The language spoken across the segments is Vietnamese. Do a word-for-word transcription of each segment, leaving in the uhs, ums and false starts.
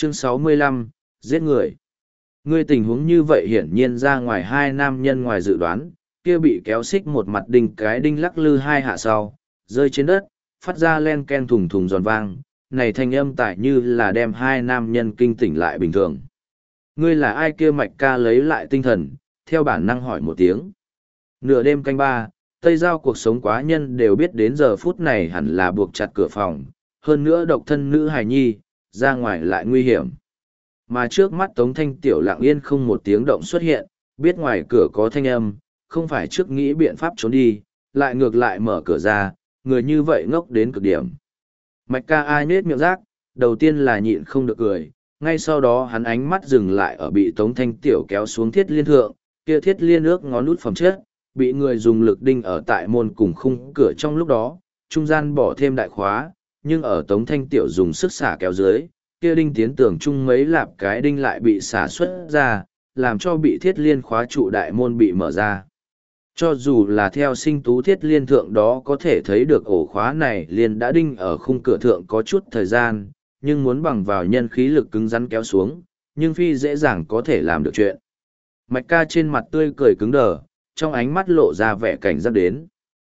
Chương sáu mươi lăm, giết người. Ngươi tình huống như vậy hiển nhiên ra ngoài hai nam nhân ngoài dự đoán, kia bị kéo xích một mặt đinh cái đinh lắc lư hai hạ sau, rơi trên đất, phát ra len ken thùng thùng giòn vang, này thanh âm tại như là đem hai nam nhân kinh tỉnh lại bình thường. Ngươi là ai kia Mạch Ca lấy lại tinh thần, theo bản năng hỏi một tiếng. Nửa đêm canh ba, Tây Giao cuộc sống quá nhân đều biết đến giờ phút này hẳn là buộc chặt cửa phòng, hơn nữa độc thân nữ hài nhi, ra ngoài lại nguy hiểm. Mà trước mắt Tống Thanh Tiểu lặng yên không một tiếng động xuất hiện, biết ngoài cửa có thanh âm, không phải trước nghĩ biện pháp trốn đi, lại ngược lại mở cửa ra, người như vậy ngốc đến cực điểm. Mạch Ca ai nết miệng rác, đầu tiên là nhịn không được cười, ngay sau đó hắn ánh mắt dừng lại ở bị Tống Thanh Tiểu kéo xuống thiết liên thượng, kia thiết liên ước ngón nút phẩm chất, bị người dùng lực đinh ở tại môn cùng khung cửa trong lúc đó, trung gian bỏ thêm đại khóa, nhưng ở Tống Thanh Tiểu dùng sức xả kéo dưới, kia đinh tiến tưởng chung mấy lạp cái đinh lại bị xả xuất ra, làm cho bị thiết liên khóa trụ đại môn bị mở ra. Cho dù là theo sinh tú thiết liên thượng đó có thể thấy được ổ khóa này liền đã đinh ở khung cửa thượng có chút thời gian, nhưng muốn bằng vào nhân khí lực cứng rắn kéo xuống, nhưng phi dễ dàng có thể làm được chuyện. Mạch Ca trên mặt tươi cười cứng đờ, trong ánh mắt lộ ra vẻ cảnh giác đến.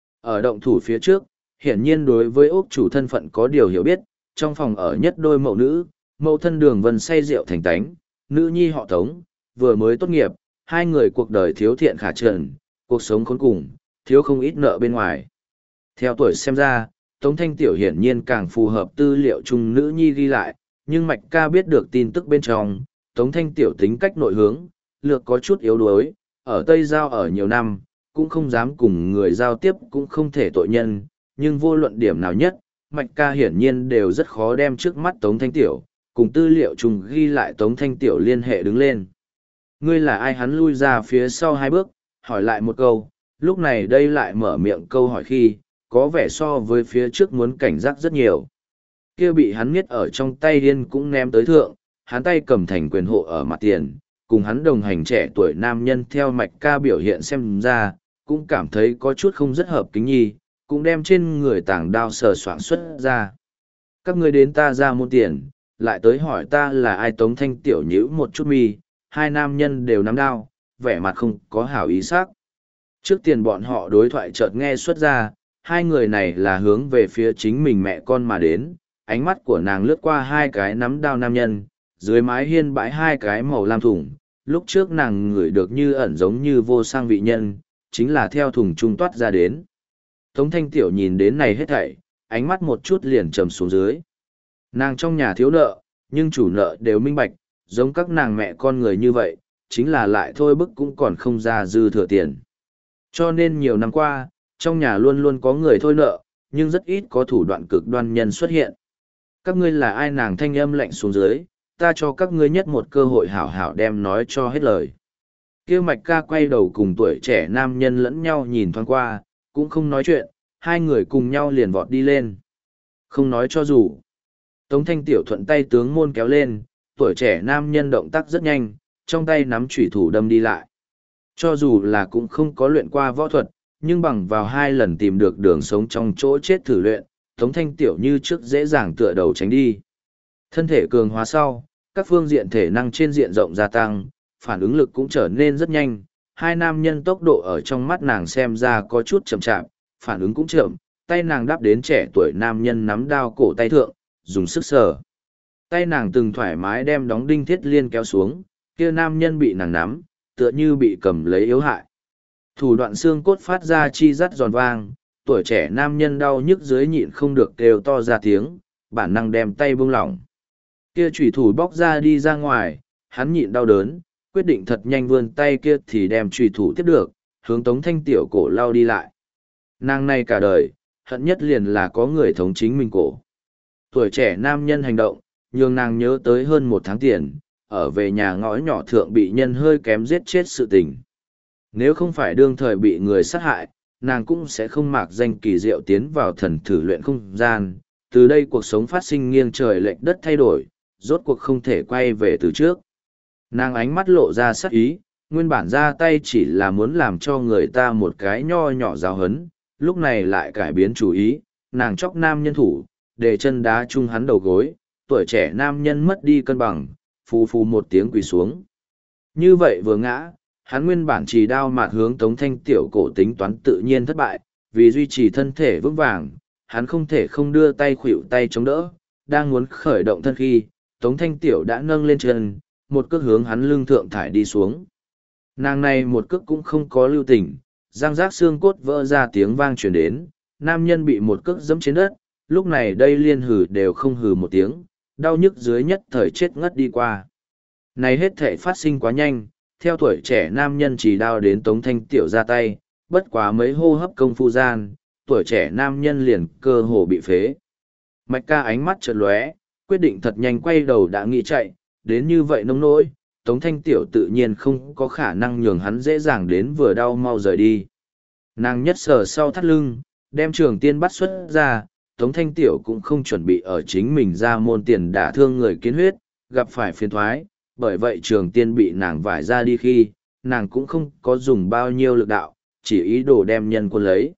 Ở động thủ phía trước, hiển nhiên đối với ốc chủ thân phận có điều hiểu biết, trong phòng ở nhất đôi mẫu nữ, mẫu thân Đường Vân say rượu thành tánh, nữ nhi họ Tống, vừa mới tốt nghiệp, hai người cuộc đời thiếu thiện khả trần, cuộc sống khốn cùng, thiếu không ít nợ bên ngoài. Theo tuổi xem ra, Tống Thanh Tiểu hiển nhiên càng phù hợp tư liệu chung nữ nhi ghi lại, nhưng Mạch Ca biết được tin tức bên trong, Tống Thanh Tiểu tính cách nội hướng, lược có chút yếu đuối, ở Tây Giao ở nhiều năm, cũng không dám cùng người giao tiếp cũng không thể tội nhân, nhưng vô luận điểm nào nhất, Mạch Ca hiển nhiên đều rất khó đem trước mắt Tống Thanh Tiểu, cùng tư liệu chung ghi lại Tống Thanh Tiểu liên hệ đứng lên. Ngươi là ai? Hắn lui ra phía sau hai bước, hỏi lại một câu, lúc này đây lại mở miệng câu hỏi khi, có vẻ so với phía trước muốn cảnh giác rất nhiều. Kia bị hắn miết ở trong tay điên cũng ném tới thượng, hắn tay cầm thành quyền hộ ở mặt tiền, cùng hắn đồng hành trẻ tuổi nam nhân theo Mạch Ca biểu hiện xem ra, cũng cảm thấy có chút không rất hợp kính nhi, cũng đem trên người tảng đao sờ soạn xuất ra. Các ngươi đến ta ra môn tiền, lại tới hỏi ta là ai? Tống Thanh Tiểu nhíu một chút mi, hai nam nhân đều nắm đao, vẻ mặt không có hảo ý sắc. Trước tiền bọn họ đối thoại chợt nghe xuất ra, hai người này là hướng về phía chính mình mẹ con mà đến, ánh mắt của nàng lướt qua hai cái nắm đao nam nhân, dưới mái hiên bãi hai cái màu lam thùng, lúc trước nàng ngửi được như ẩn giống như vô sang vị nhân, chính là theo thùng trung toát ra đến. Tống Thanh Tiểu nhìn đến này hết thảy, ánh mắt một chút liền trầm xuống dưới. Nàng trong nhà thiếu nợ, nhưng chủ nợ đều minh bạch, giống các nàng mẹ con người như vậy, chính là lại thôi bức cũng còn không ra dư thừa tiền. Cho nên nhiều năm qua, trong nhà luôn luôn có người thôi nợ, nhưng rất ít có thủ đoạn cực đoan nhân xuất hiện. Các ngươi là ai? Nàng thanh âm lạnh xuống dưới, ta cho các ngươi nhất một cơ hội hảo hảo đem nói cho hết lời. Kia Mạch Ca quay đầu cùng tuổi trẻ nam nhân lẫn nhau nhìn thoáng qua, cũng không nói chuyện, hai người cùng nhau liền vọt đi lên. Không nói cho dù. Tống Thanh Tiểu thuận tay tướng môn kéo lên, tuổi trẻ nam nhân động tác rất nhanh, trong tay nắm chủy thủ đâm đi lại. Cho dù là cũng không có luyện qua võ thuật, nhưng bằng vào hai lần tìm được đường sống trong chỗ chết thử luyện, Tống Thanh Tiểu như trước dễ dàng tựa đầu tránh đi. Thân thể cường hóa sau, các phương diện thể năng trên diện rộng gia tăng, phản ứng lực cũng trở nên rất nhanh. Hai nam nhân tốc độ ở trong mắt nàng xem ra có chút chậm chạp, phản ứng cũng chậm, tay nàng đáp đến trẻ tuổi nam nhân nắm đao cổ tay thượng, dùng sức sờ. Tay nàng từng thoải mái đem đóng đinh thiết liên kéo xuống, kia nam nhân bị nàng nắm, tựa như bị cầm lấy yếu hại. Thủ đoạn xương cốt phát ra chi rắt giòn vang, tuổi trẻ nam nhân đau nhức dưới nhịn không được kêu to ra tiếng, bản năng đem tay buông lỏng. Kia chủy thủ bóc ra đi ra ngoài, hắn nhịn đau đớn, quyết định thật nhanh vươn tay kia thì đem chủy thủ tiếp được, hướng Tống Thanh Tiểu cổ lao đi lại. Nàng này cả đời, hận nhất liền là có người thống chính mình cổ. Tuổi trẻ nam nhân hành động, nhường nàng nhớ tới hơn một tháng tiền, ở về nhà ngõ nhỏ thượng bị nhân hơi kém giết chết sự tình. Nếu không phải đương thời bị người sát hại, nàng cũng sẽ không mạc danh kỳ diệu tiến vào thần thử luyện không gian. Từ đây cuộc sống phát sinh nghiêng trời lệch đất thay đổi, rốt cuộc không thể quay về từ trước. Nàng ánh mắt lộ ra sắc ý, nguyên bản ra tay chỉ là muốn làm cho người ta một cái nho nhỏ giáo hấn, lúc này lại cải biến chủ ý, nàng chóc nam nhân thủ, để chân đá chung hắn đầu gối, tuổi trẻ nam nhân mất đi cân bằng, phù phù một tiếng quỳ xuống. Như vậy vừa ngã, hắn nguyên bản chỉ đao mạt hướng Tống Thanh Tiểu cổ tính toán tự nhiên thất bại, vì duy trì thân thể vững vàng, hắn không thể không đưa tay khuỵu tay chống đỡ, đang muốn khởi động thân khi, Tống Thanh Tiểu đã nâng lên chân, một cước hướng hắn lưng thượng thải đi xuống. Nàng này một cước cũng không có lưu tình, răng rác xương cốt vỡ ra tiếng vang truyền đến, nam nhân bị một cước dẫm trên đất, lúc này đây liên hừ đều không hừ một tiếng, đau nhức dưới nhất thời chết ngất đi qua. Này hết thể phát sinh quá nhanh, theo tuổi trẻ nam nhân chỉ đao đến Tống Thanh Tiểu ra tay, bất quá mấy hô hấp công phu gian, tuổi trẻ nam nhân liền cơ hồ bị phế. Mạch ca ánh mắt chợt lóe, quyết định thật nhanh quay đầu đã nghĩ chạy, đến như vậy nông nỗi, Tống Thanh Tiểu tự nhiên không có khả năng nhường hắn dễ dàng đến vừa đau mau rời đi. Nàng nhất sờ sau thắt lưng, đem trường tiên bắt xuất ra, Tống Thanh Tiểu cũng không chuẩn bị ở chính mình ra môn tiền đả thương người kiến huyết, gặp phải phiền thoái, bởi vậy trường tiên bị nàng vải ra đi khi, nàng cũng không có dùng bao nhiêu lực đạo, chỉ ý đồ đem nhân quân lấy.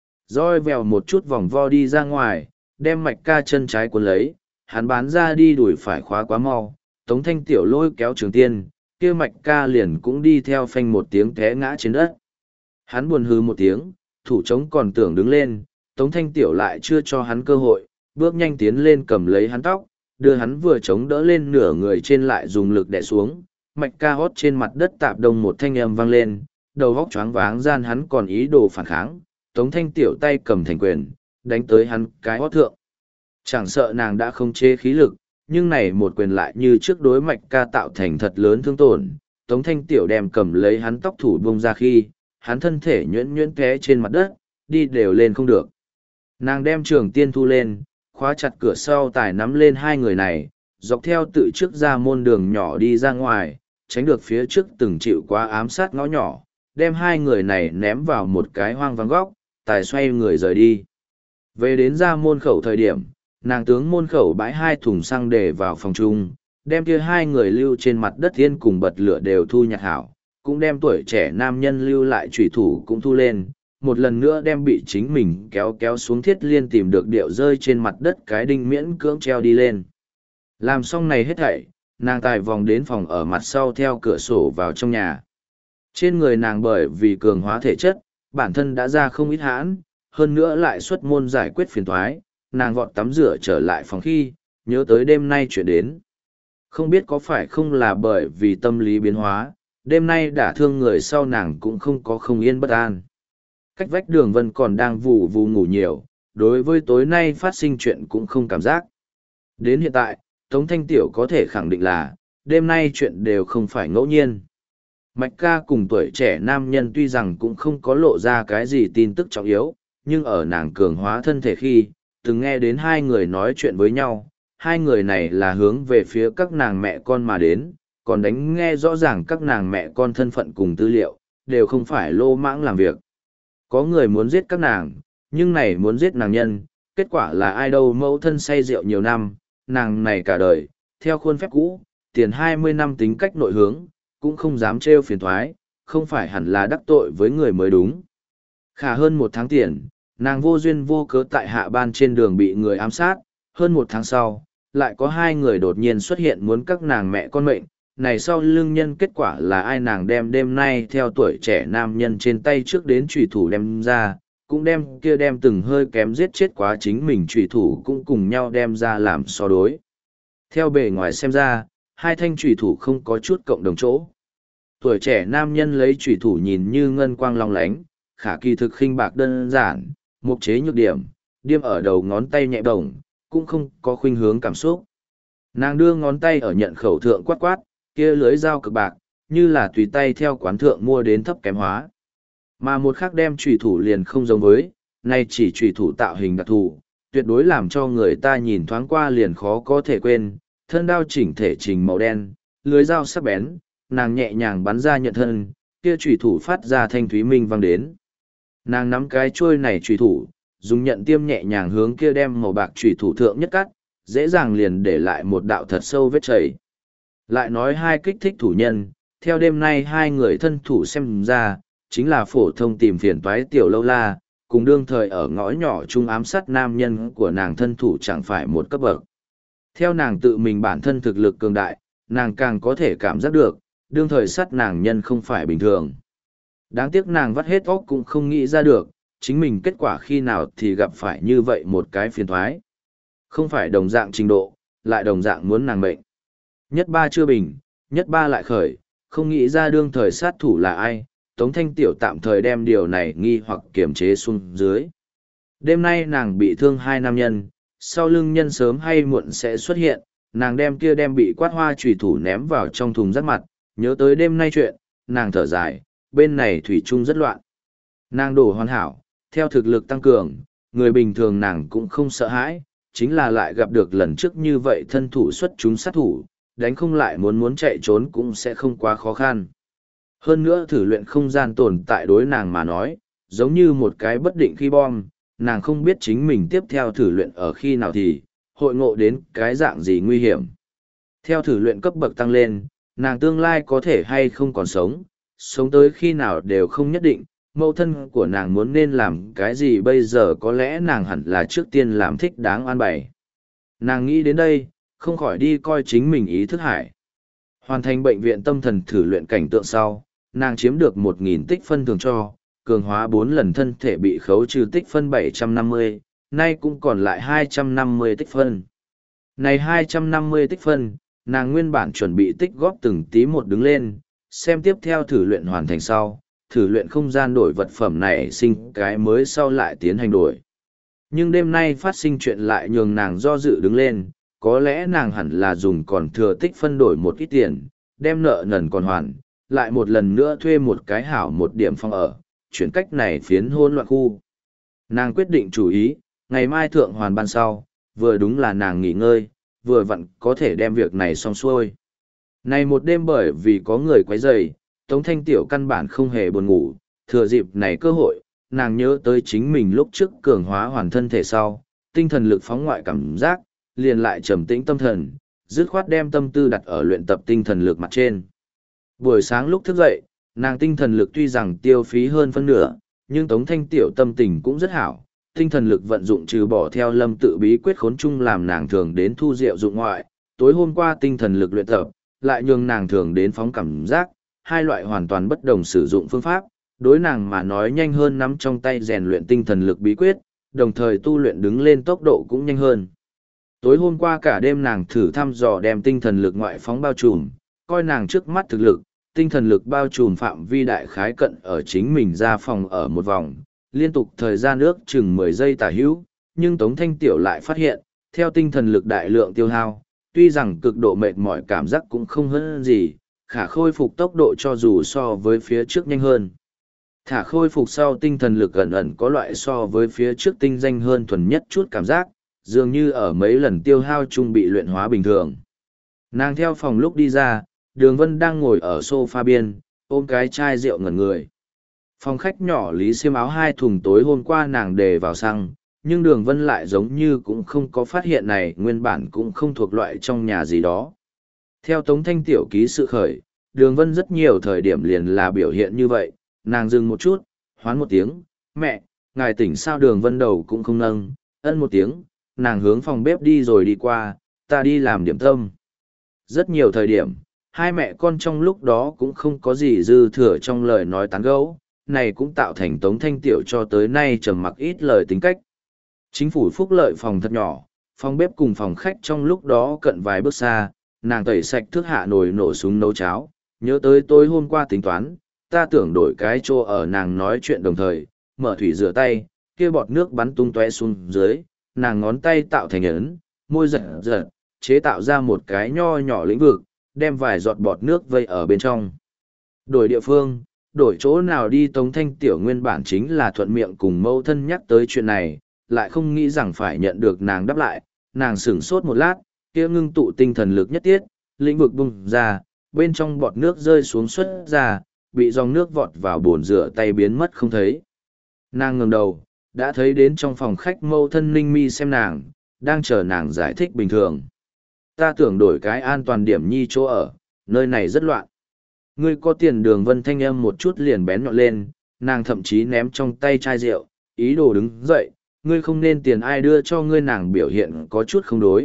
Roi vèo một chút vòng vo đi ra ngoài, đem mạch ca chân trái cuốn lấy, hắn bán ra đi đuổi phải khóa quá mau, Tống Thanh Tiểu lôi kéo trường tiên, kia mạch ca liền cũng đi theo phanh một tiếng té ngã trên đất. Hắn buồn hứ một tiếng, thủ trống còn tưởng đứng lên, Tống Thanh Tiểu lại chưa cho hắn cơ hội, bước nhanh tiến lên cầm lấy hắn tóc, đưa hắn vừa chống đỡ lên nửa người trên lại dùng lực đè xuống, mạch ca hót trên mặt đất tạp đông một thanh âm vang lên, đầu góc choáng váng gian hắn còn ý đồ phản kháng, Tống Thanh Tiểu tay cầm thành quyền, đánh tới hắn cái hót thượng. Chẳng sợ nàng đã không chế khí lực, nhưng này một quyền lại như trước đối mạch ca tạo thành thật lớn thương tổn, Tống Thanh Tiểu đem cầm lấy hắn tóc thủ bông ra khi, hắn thân thể nhuyễn nhuyễn té trên mặt đất, đi đều lên không được. Nàng đem trường tiên thu lên, khóa chặt cửa sau tải nắm lên hai người này, dọc theo tự trước ra môn đường nhỏ đi ra ngoài, tránh được phía trước từng chịu quá ám sát ngõ nhỏ, đem hai người này ném vào một cái hoang vắng góc, tài xoay người rời đi. Về đến ra môn khẩu thời điểm, nàng tướng môn khẩu bãi hai thùng xăng để vào phòng chung, đem kia hai người lưu trên mặt đất thiên cùng bật lửa đều thu nhặt hảo, cũng đem tuổi trẻ nam nhân lưu lại trùy thủ cũng thu lên, một lần nữa đem bị chính mình kéo kéo xuống thiết liên tìm được điệu rơi trên mặt đất cái đinh miễn cưỡng treo đi lên. Làm xong này hết thảy, nàng tài vòng đến phòng ở mặt sau theo cửa sổ vào trong nhà. Trên người nàng bởi vì cường hóa thể chất, bản thân đã ra không ít hãn, hơn nữa lại xuất môn giải quyết phiền toái, nàng vọt tắm rửa trở lại phòng khi, nhớ tới đêm nay chuyện đến. Không biết có phải không là bởi vì tâm lý biến hóa, đêm nay đả thương người sau nàng cũng không có không yên bất an. Cách vách đường vân còn đang vù vù ngủ nhiều, đối với tối nay phát sinh chuyện cũng không cảm giác. Đến hiện tại, Tống Thanh Tiểu có thể khẳng định là, đêm nay chuyện đều không phải ngẫu nhiên. Mạch ca cùng tuổi trẻ nam nhân tuy rằng cũng không có lộ ra cái gì tin tức trọng yếu, nhưng ở nàng cường hóa thân thể khi, từng nghe đến hai người nói chuyện với nhau, hai người này là hướng về phía các nàng mẹ con mà đến, còn đánh nghe rõ ràng các nàng mẹ con thân phận cùng tư liệu, đều không phải lô mãng làm việc. Có người muốn giết các nàng, nhưng này muốn giết nàng nhân, kết quả là ai đâu mẫu thân say rượu nhiều năm, nàng này cả đời, theo khuôn phép cũ, tiền hai mươi năm tính cách nội hướng, cũng không dám trêu phiền thoái, không phải hẳn là đắc tội với người mới đúng. Khả hơn một tháng tiền, nàng vô duyên vô cớ tại hạ ban trên đường bị người ám sát, hơn một tháng sau, lại có hai người đột nhiên xuất hiện muốn các nàng mẹ con mệnh, này sau lưng nhân kết quả là ai nàng đem đêm nay theo tuổi trẻ nam nhân trên tay trước đến trùy thủ đem ra, cũng đem kia đem từng hơi kém giết chết quá chính mình trùy thủ cũng cùng nhau đem ra làm so đối. Theo bề ngoài xem ra, hai thanh trùy thủ không có chút cộng đồng chỗ. Tuổi trẻ nam nhân lấy trùy thủ nhìn như ngân quang long lánh, khả kỳ thực khinh bạc đơn giản, mục chế nhược điểm, điêm ở đầu ngón tay nhẹ bổng, cũng không có khuynh hướng cảm xúc. Nàng đưa ngón tay ở nhận khẩu thượng quát quát, kia lưới dao cực bạc, như là tùy tay theo quán thượng mua đến thấp kém hóa. Mà một khác đem trùy thủ liền không giống với, nay chỉ trùy thủ tạo hình đặc thù, tuyệt đối làm cho người ta nhìn thoáng qua liền khó có thể quên, thân đao chỉnh thể trình màu đen, lưới dao sắc bén, nàng nhẹ nhàng bắn ra nhận thân, kia trùy thủ phát ra thanh thúy minh vang đến. Nàng nắm cái chuôi này trùy thủ, dùng nhận tiêm nhẹ nhàng hướng kia đem màu bạc trùy thủ thượng nhất cắt, dễ dàng liền để lại một đạo thật sâu vết chảy. Lại nói hai kích thích thủ nhân, theo đêm nay hai người thân thủ xem ra, chính là phổ thông tìm phiền toái tiểu lâu la, cùng đương thời ở ngõ nhỏ chung ám sát nam nhân của nàng thân thủ chẳng phải một cấp bậc. Theo nàng tự mình bản thân thực lực cường đại, nàng càng có thể cảm giác được, đương thời sát nàng nhân không phải bình thường. Đáng tiếc nàng vắt hết óc cũng không nghĩ ra được, chính mình kết quả khi nào thì gặp phải như vậy một cái phiền thoái. Không phải đồng dạng trình độ, lại đồng dạng muốn nàng mệnh. Nhất ba chưa bình, nhất ba lại khởi, không nghĩ ra đương thời sát thủ là ai, Tống Thanh Tiểu tạm thời đem điều này nghi hoặc kiềm chế xuống dưới. Đêm nay nàng bị thương hai nam nhân, sau lưng nhân sớm hay muộn sẽ xuất hiện, nàng đem kia đem bị quát hoa trùy thủ ném vào trong thùng rác mặt, nhớ tới đêm nay chuyện, nàng thở dài, bên này thủy chung rất loạn. Nàng đổ hoàn hảo, theo thực lực tăng cường, người bình thường nàng cũng không sợ hãi, chính là lại gặp được lần trước như vậy thân thủ xuất chúng sát thủ, đánh không lại muốn muốn chạy trốn cũng sẽ không quá khó khăn. Hơn nữa thử luyện không gian tồn tại đối nàng mà nói, giống như một cái bất định khi bom, nàng không biết chính mình tiếp theo thử luyện ở khi nào thì, hội ngộ đến cái dạng gì nguy hiểm. Theo thử luyện cấp bậc tăng lên, nàng tương lai có thể hay không còn sống, sống tới khi nào đều không nhất định, mẫu thân của nàng muốn nên làm cái gì bây giờ có lẽ nàng hẳn là trước tiên làm thích đáng an bày. Nàng nghĩ đến đây, không khỏi đi coi chính mình ý thức hải. Hoàn thành bệnh viện tâm thần thử luyện cảnh tượng sau, nàng chiếm được một nghìn tích phân thường cho, cường hóa bốn lần thân thể bị khấu trừ tích phân bảy trăm năm mươi, nay cũng còn lại hai trăm năm mươi tích phân. Này hai trăm năm mươi tích phân, nàng nguyên bản chuẩn bị tích góp từng tí một đứng lên, xem tiếp theo thử luyện hoàn thành sau, thử luyện không gian đổi vật phẩm này sinh cái mới sau lại tiến hành đổi. Nhưng đêm nay phát sinh chuyện lại nhường nàng do dự đứng lên, có lẽ nàng hẳn là dùng còn thừa tích phân đổi một ít tiền, đem nợ nần còn hoàn, lại một lần nữa thuê một cái hảo một điểm phòng ở, chuyển cách này phiến hôn loạn khu. Nàng quyết định chủ ý, ngày mai thượng hoàn ban sau, vừa đúng là nàng nghỉ ngơi, vừa vặn có thể đem việc này xong xuôi. Này một đêm bởi vì có người quấy rầy, Tống Thanh Tiểu căn bản không hề buồn ngủ, thừa dịp này cơ hội, nàng nhớ tới chính mình lúc trước cường hóa hoàn thân thể sau, tinh thần lực phóng ngoại cảm giác, liền lại trầm tĩnh tâm thần, dứt khoát đem tâm tư đặt ở luyện tập tinh thần lực mặt trên. Buổi sáng lúc thức dậy, nàng tinh thần lực tuy rằng tiêu phí hơn phân nửa, nhưng Tống Thanh Tiểu tâm tình cũng rất hảo, tinh thần lực vận dụng trừ bỏ theo lâm tự bí quyết khốn chung làm nàng thường đến thu diệu dụng ngoại, tối hôm qua tinh thần lực luyện tập, lại nhường nàng thường đến phóng cảm giác, hai loại hoàn toàn bất đồng sử dụng phương pháp, đối nàng mà nói nhanh hơn nắm trong tay rèn luyện tinh thần lực bí quyết, đồng thời tu luyện đứng lên tốc độ cũng nhanh hơn. Tối hôm qua cả đêm nàng thử thăm dò đem tinh thần lực ngoại phóng bao trùm, coi nàng trước mắt thực lực, tinh thần lực bao trùm phạm vi đại khái cận ở chính mình ra phòng ở một vòng, liên tục thời gian ước chừng mười giây tả hữu, nhưng Tống Thanh Tiểu lại phát hiện, theo tinh thần lực đại lượng tiêu hao, tuy rằng cực độ mệt mỏi cảm giác cũng không hơn gì, khả khôi phục tốc độ cho dù so với phía trước nhanh hơn. Thả khôi phục sau tinh thần lực ẩn ẩn có loại so với phía trước tinh danh hơn thuần nhất chút cảm giác, dường như ở mấy lần tiêu hao chung bị luyện hóa bình thường. Nàng theo phòng lúc đi ra, Đường Vân đang ngồi ở sofa biên, ôm cái chai rượu ngẩn người. Phòng khách nhỏ lý xiêm áo hai thùng tối hôm qua nàng đề vào xăng, nhưng Đường Vân lại giống như cũng không có phát hiện này, nguyên bản cũng không thuộc loại trong nhà gì đó. Theo Tống Thanh Tiểu ký sự khởi, Đường Vân rất nhiều thời điểm liền là biểu hiện như vậy, nàng dừng một chút, hoán một tiếng, mẹ, ngài tỉnh sao? Đường Vân đầu cũng không nâng, ân một tiếng, nàng hướng phòng bếp đi rồi đi qua, ta đi làm điểm tâm. Rất nhiều thời điểm, hai mẹ con trong lúc đó cũng không có gì dư thừa trong lời nói tán gẫu, này cũng tạo thành Tống Thanh Tiểu cho tới nay trầm mặc ít lời tính cách. Chính phủ phúc lợi phòng thật nhỏ, phòng bếp cùng phòng khách trong lúc đó cận vài bước xa, nàng tẩy sạch thước hạ nồi nổ súng nấu cháo, nhớ tới tối hôm qua tính toán, ta tưởng đổi cái chỗ ở, nàng nói chuyện đồng thời, mở thủy rửa tay, kia bọt nước bắn tung tóe xuống dưới, nàng ngón tay tạo thành ấn, môi giật giật, chế tạo ra một cái nho nhỏ lĩnh vực, đem vài giọt bọt nước vây ở bên trong. Đổi địa phương, đổi chỗ nào đi? Tống Thanh Tiểu nguyên bản chính là thuận miệng cùng mẫu thân nhắc tới chuyện này, lại không nghĩ rằng phải nhận được nàng đáp lại, nàng sửng sốt một lát, kia ngưng tụ tinh thần lực nhất tiết, lĩnh vực bung ra, bên trong bọt nước rơi xuống xuất ra, bị dòng nước vọt vào bồn rửa tay biến mất không thấy. Nàng ngẩng đầu, đã thấy đến trong phòng khách mẫu thân Ninh Mi xem nàng, đang chờ nàng giải thích bình thường. Ta tưởng đổi cái an toàn điểm nhi chỗ ở, nơi này rất loạn. Ngươi có tiền? Đường Vân thanh âm một chút liền bén nhọn lên, nàng thậm chí ném trong tay chai rượu, ý đồ đứng dậy, ngươi không nên tiền, ai đưa cho ngươi? Nàng biểu hiện có chút không đối,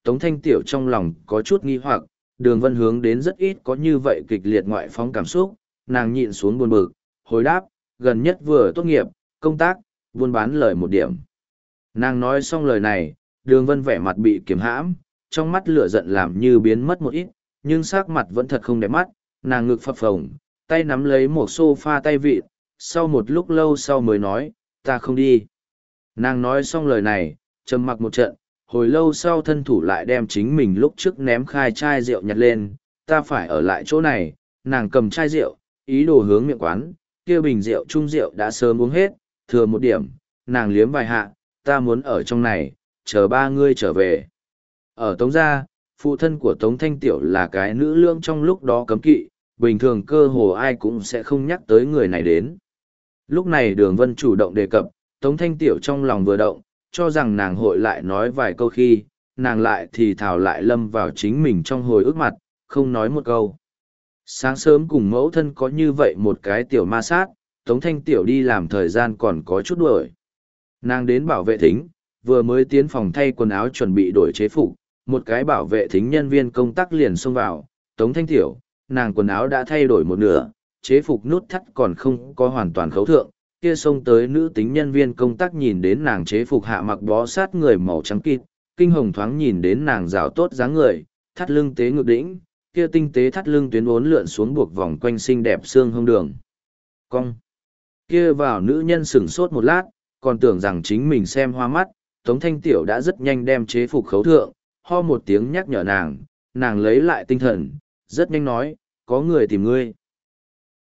Tống Thanh Tiểu trong lòng có chút nghi hoặc, Đường Vân hướng đến rất ít có như vậy kịch liệt ngoại phóng cảm xúc, nàng nhịn xuống buồn bực, hồi đáp, gần nhất vừa tốt nghiệp, công tác, buôn bán lời một điểm. Nàng nói xong lời này, Đường Vân vẻ mặt bị kiềm hãm, trong mắt lửa giận làm như biến mất một ít, nhưng sắc mặt vẫn thật không đẹp mắt, nàng ngực phập phồng, tay nắm lấy một sofa tay vịt, sau một lúc lâu sau mới nói, ta không đi. Nàng nói xong lời này, trầm mặc một trận, hồi lâu sau thân thủ lại đem chính mình lúc trước ném khai chai rượu nhặt lên, ta phải ở lại chỗ này, nàng cầm chai rượu, ý đồ hướng miệng quán, kia bình rượu chung rượu đã sớm uống hết, thừa một điểm, nàng liếm vài hạ, ta muốn ở trong này, chờ ba ngươi trở về. Ở Tống gia, phụ thân của Tống Thanh Tiểu là cái nữ lương trong lúc đó cấm kỵ, bình thường cơ hồ ai cũng sẽ không nhắc tới người này đến. Lúc này Đường Vân chủ động đề cập, Tống Thanh Tiểu trong lòng vừa động, cho rằng nàng hội lại nói vài câu khi, nàng lại thì thảo lại lâm vào chính mình trong hồi ức mặt, không nói một câu. Sáng sớm cùng mẫu thân có như vậy một cái tiểu ma sát, Tống Thanh Tiểu đi làm thời gian còn có chút đuổi. Nàng đến bảo vệ thính, vừa mới tiến phòng thay quần áo chuẩn bị đổi chế phục, một cái bảo vệ thính nhân viên công tác liền xông vào, Tống Thanh Tiểu, nàng quần áo đã thay đổi một nửa, chế phục nút thắt còn không có hoàn toàn khấu thượng, kia xông tới nữ tính nhân viên công tác nhìn đến nàng chế phục hạ mặc bó sát người màu trắng kịt, kinh hồng thoáng nhìn đến nàng rào tốt dáng người, thắt lưng tế ngực đỉnh, kia tinh tế thắt lưng tuyến uốn lượn xuống buộc vòng quanh xinh đẹp xương hông đường. Cong. Kia vào nữ nhân sửng sốt một lát, còn tưởng rằng chính mình xem hoa mắt, Tống Thanh Tiểu đã rất nhanh đem chế phục khấu thượng, ho một tiếng nhắc nhở nàng, nàng lấy lại tinh thần, rất nhanh nói, có người tìm ngươi.